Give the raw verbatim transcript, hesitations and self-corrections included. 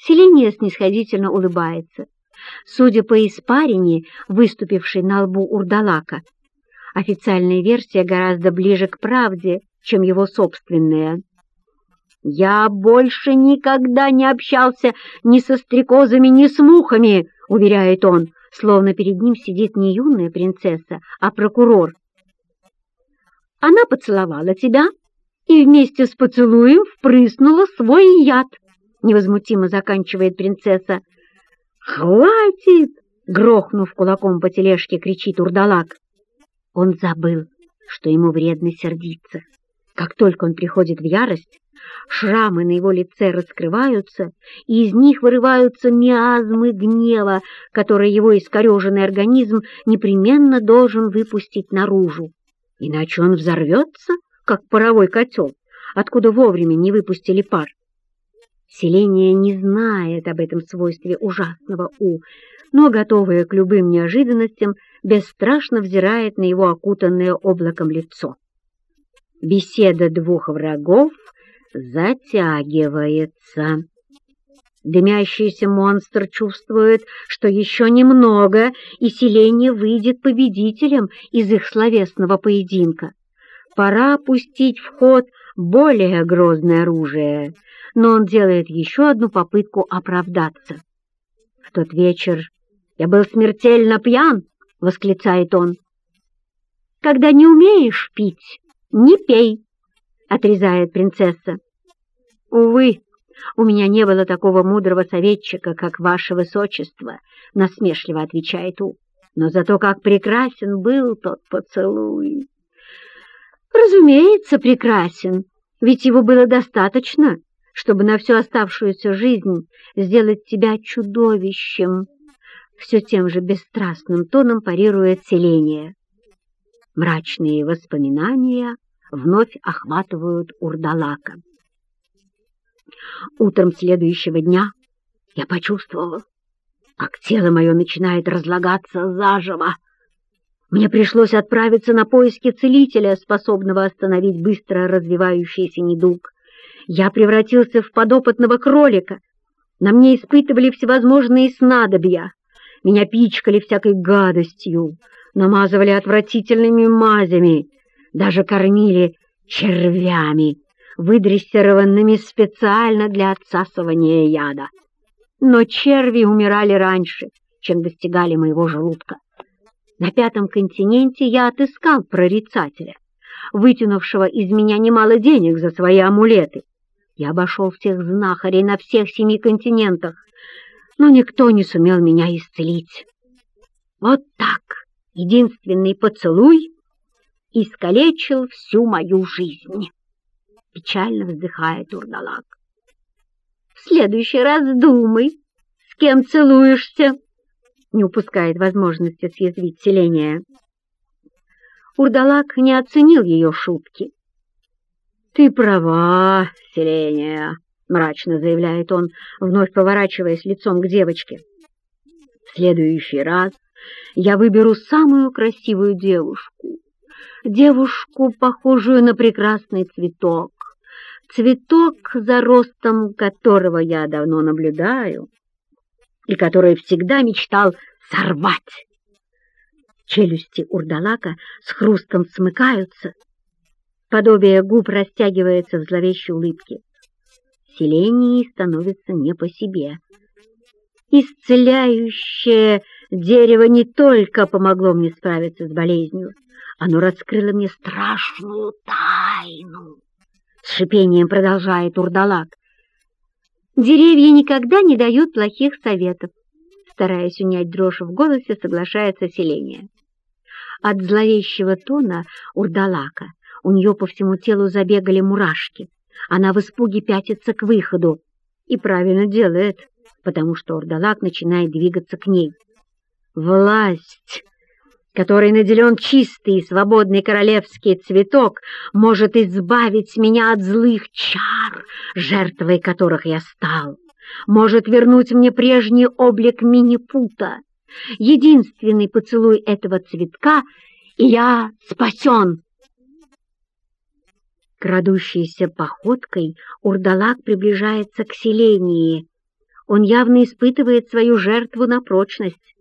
Селения снисходительно улыбается. Судя по испарине, выступившей на лбу Урдалака, официальная версия гораздо ближе к правде, чем его собственная. «Я больше никогда не общался ни со стрекозами, ни с мухами», — уверяет он, словно перед ним сидит не юная принцесса, а прокурор. «Она поцеловала тебя и вместе с поцелуем впрыснула свой яд», — невозмутимо заканчивает принцесса. «Хватит!» — грохнув кулаком по тележке, кричит Урдалак. Он забыл, что ему вредно сердиться. Как только он приходит в ярость, шрамы на его лице раскрываются, и из них вырываются миазмы гнева, которые его искореженный организм непременно должен выпустить наружу. Иначе он взорвется, как паровой котел, откуда вовремя не выпустили пар. Селения не знает об этом свойстве ужасного У, но, готовая к любым неожиданностям, бесстрашно взирает на его окутанное облаком лицо. Беседа двух врагов затягивается. Дымящийся монстр чувствует, что еще немного, и селение выйдет победителем из их словесного поединка. Пора пустить в ход более грозное оружие, но он делает еще одну попытку оправдаться. «В тот вечер я был смертельно пьян», — восклицает он. «Когда не умеешь пить, не пей», — отрезает принцесса. «Увы, у меня не было такого мудрого советчика, как ваше высочество», — насмешливо отвечает У. «Но зато как прекрасен был тот поцелуй!» «Разумеется, прекрасен, ведь его было достаточно, чтобы на всю оставшуюся жизнь сделать тебя чудовищем», — все тем же бесстрастным тоном парирует селение. Мрачные воспоминания вновь охватывают Урдалака. Утром следующего дня я почувствовал, как тело мое начинает разлагаться заживо. Мне пришлось отправиться на поиски целителя, способного остановить быстро развивающийся недуг. Я превратился в подопытного кролика. На мне испытывали всевозможные снадобья. Меня пичкали всякой гадостью, намазывали отвратительными мазями, даже кормили червями, выдрессированными специально для отсасывания яда. Но черви умирали раньше, чем достигали моего желудка. На пятом континенте я отыскал прорицателя, вытянувшего из меня немало денег за свои амулеты. Я обошел всех знахарей на всех семи континентах, но никто не сумел меня исцелить. Вот так единственный поцелуй искалечил всю мою жизнь. Печально вздыхает Урдалак. В следующий раз думай, с кем целуешься, не упускает возможности съязвить селение. Урдалак не оценил ее шутки. «Ты права, селение», — мрачно заявляет он, вновь поворачиваясь лицом к девочке. «В следующий раз я выберу самую красивую девушку, девушку, похожую на прекрасный цветок, цветок, за ростом которого я давно наблюдаю и который всегда мечтал сорвать». Челюсти Урдалака с хрустом смыкаются, подобие губ растягивается в зловещей улыбке. Селении становится не по себе. Исцеляющее дерево не только помогло мне справиться с болезнью, оно раскрыло мне страшную тайну. С шипением продолжает Урдалак. Деревья никогда не дают плохих советов. Стараясь унять дрожь в голосе, соглашается селение. От зловещего тона Урдалака у нее по всему телу забегали мурашки. Она в испуге пятится к выходу. И правильно делает, потому что Урдалак начинает двигаться к ней. Власть, которой наделен чистый и свободный королевский цветок, может избавить меня от злых чар, жертвой которых я стал, может вернуть мне прежний облик Минипута. Единственный поцелуй этого цветка, и я спасен. Крадущейся походкой Урдалак приближается к селении. Он явно испытывает свою жертву на прочность.